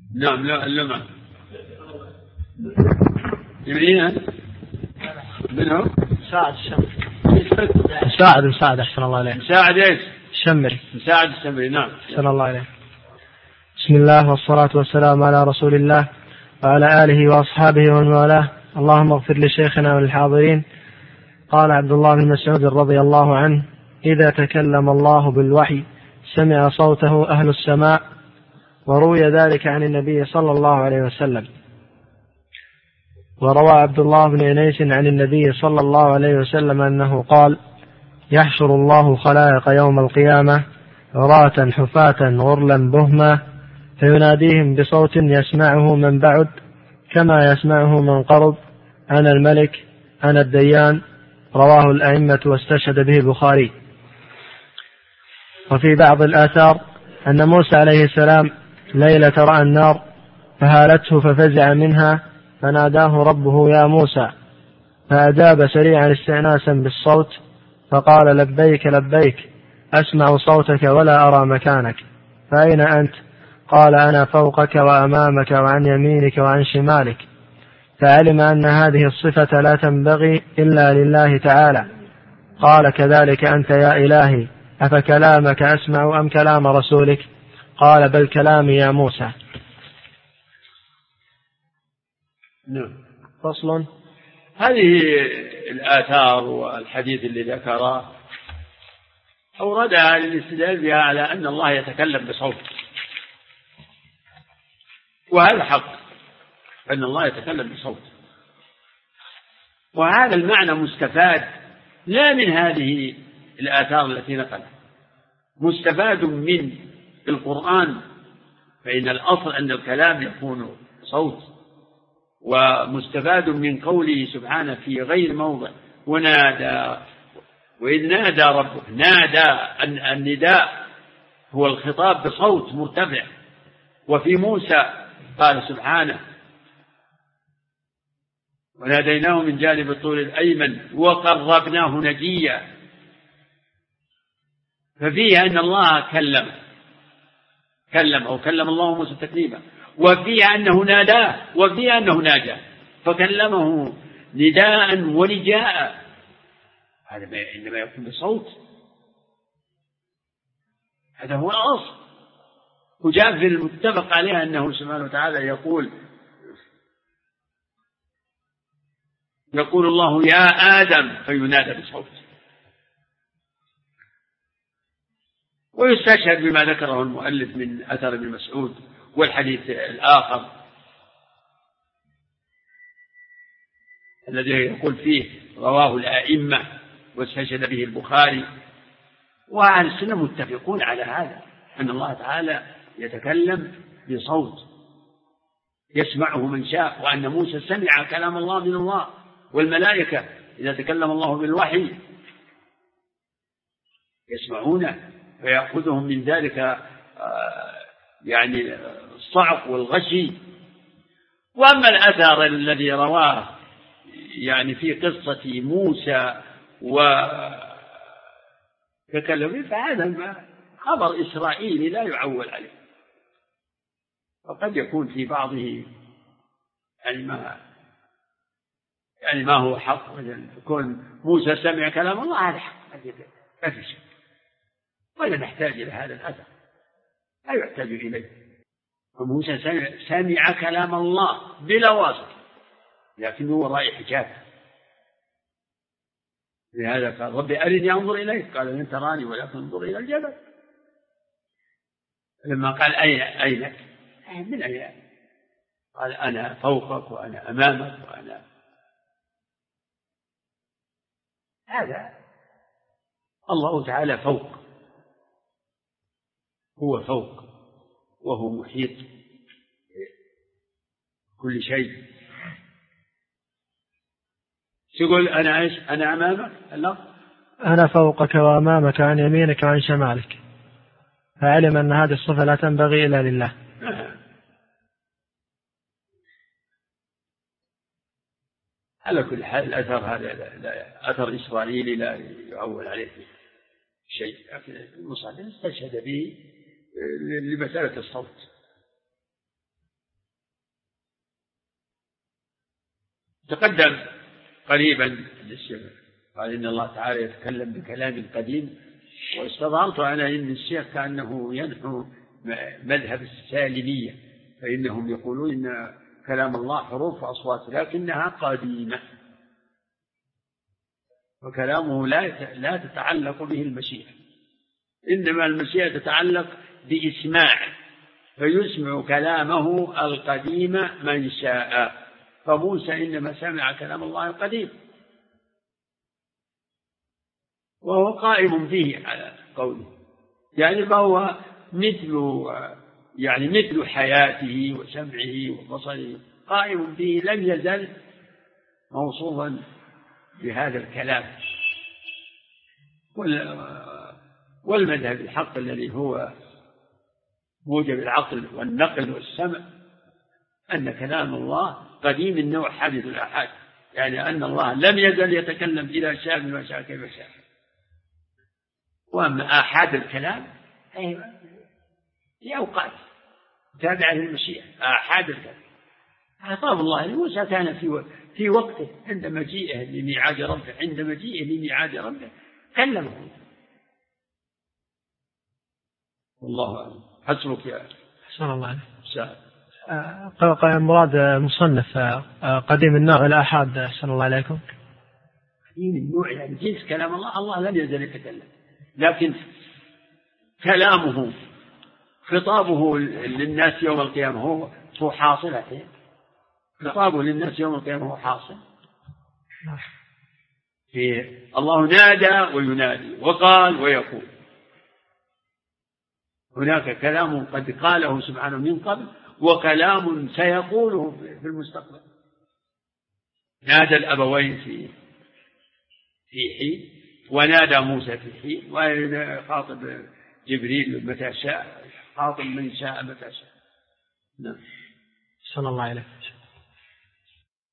نعم لا اللمع يمينها منهم مساعد الشمري مساعد أحسن الله عليه. مساعد إيش؟ الشمري. مساعد الشمري. نعم. أحسن الله عليه. بسم الله والصلاة والسلام على رسول الله وعلى آله وأصحابه ومن والاه. اللهم اغفر لشيخنا وللحاضرين. قال عبد الله بن مسعود رضي الله عنه: إذا تكلم الله بالوحي سمع صوته أهل السماء. وروي ذلك عن النبي صلى الله عليه وسلم. وروى عبد الله بن أنيس عن النبي صلى الله عليه وسلم أنه قال: يحشر الله خلائق يوم القيامة عراة حفاة غرلا بهما فيناديهم بصوت يسمعه من بعد كما يسمعه من قرب: أنا الملك أنا الديان. رواه الأئمة واستشهد به البخاري. وفي بعض الآثار أن موسى عليه السلام ليلة رأى النار فهالته ففزع منها فناداه ربه: يا موسى، فأجاب سريعا استئناسا بالصوت فقال: لبيك لبيك، أسمع صوتك ولا أرى مكانك، فأين أنت؟ قال: أنا فوقك وأمامك وعن يمينك وعن شمالك. فعلم أن هذه الصفة لا تنبغي إلا لله تعالى. قال: كذلك أنت يا إلهي، أفكلامك أسمع أم كلام رسولك؟ قال: بل كلامي يا موسى. نعم. فصل. هذه الآثار والحديث اللي ذكره أوردها للاستدلال بها على أن الله يتكلم بصوت، وهذا حق أن الله يتكلم بصوت، وهذا المعنى مستفاد لا من هذه الآثار التي نقلها، مستفاد من القرآن، فإن الأصل أن الكلام يكون صوت، ومستفاد من قوله سبحانه في غير موضع: ونادى وإذ نادى ربك. نادى النداء هو الخطاب بصوت مرتفع. وفي موسى قال سبحانه: وناديناه من جانب الطور الأيمن وقربناه نجيا. ففيه أن الله كلم أو كلم الله موسى تكليما، وفيه أنه ناداه، وفيه أنه ناجى، فكلمه نداء ونجاء. هذا إنما يكون بصوت، هذا هو الأصل. وجاء في المتفق عليها أنه سبحانه وتعالى يقول الله: يا آدم، فينادى بصوت. ويستشهد بما ذكره المؤلف من أثر ابن مسعود والحديث الآخر الذي يقول فيه رواه الأئمة واستشهد به البخاري. وأهل السنة متفقون على هذا، أن الله تعالى يتكلم بصوت يسمعه من شاء، وأن موسى سمع كلام الله من الله، والملائكة إذا تكلم الله بالوحي يسمعونه فيأخذهم من ذلك يعني الصعق والغشي. وأما الأثر الذي رواه يعني في قصة موسى وتكلم فهذا خبر إسرائيلي لا يعول عليه، وقد يكون في بعضه يعني ما هو حق. يكون موسى سمع كلام الله، هذا حق، ما في شيء، ولا نحتاج إلى هذا الأثر، لا يحتاج إليه. وموسى سمع كلام الله بلا واسطة، لكنه وراء حجاب. لهذا قال: ربي أرني أنظر إليك، قال: لن تراني ولكن انظر إلى الجبل. لما قال: أين من أين؟ قال: أنا فوقك وأنا أمامك وأنا. هذا الله تعالى فوق، هو فوق وهو محيط كل شيء. يقول: أنا إيش؟ أنا أمامك، الله أنا فوقك وأمامك عن يمينك وعن شمالك. فعلم أن هذه الصفة لا تنبغي إلا لله. على كل حال الأثر هذا أثر إسرائيلي لا يعول عليه شيء، لكن المصنف استشهد به لمسألة الصوت. تقدم قريبا للشيخ قال إن الله تعالى يتكلم بكلام قديم، واستظهرت أنا إن الشيخ كأنه ينحو مذهب السالمية، فإنهم يقولون إن كلام الله حروف وأصوات لكنها قديمة، وكلامه لا تتعلق به المشيئة، إنما المشيئة تتعلق بإسماع، فيسمع كلامه القديم من شاء، فموسى إنما سمع كلام الله القديم وهو قائم فيه على قوله، يعني فهو مثل حياته وسمعه وبصره قائم به، لم يزل موصوفا بهذا الكلام. والمذهب الحق الذي هو موجب العقل والنقل والسمع أن كلام الله قديم النوع حادث الآحاد، يعني أن الله لم يزل يتكلم إذا شاء بما شاء كيف شاء. وأما آحاد الكلام في أوقات تابعة للمشيئة، آحاد الكلام خطاب الله لموسى كان في وقته عند مجيئه لميعاد ربه، كلمه. والله أعلم. حسبك يا حسن الله عليك. مراد مصنف قديم النوع الآحاد. أحسن الله عليكم. قديم النوع يعني جنس كلام الله لم يزل يتكلم، لكن كلامه خطابه للناس يوم القيامة هو حاصل، خطابه للناس يوم القيامة هو حاصل. الله نادى وينادي وقال ويقول، هناك كلام قد قاله سبحانه من قبل وكلام سيقوله في المستقبل. نادى الأبوين في حين، ونادى موسى في حين، وخاطب جبريل متى شاء، خاطب من شاء متى شاء. نعم. صلى الله عليه وسلم.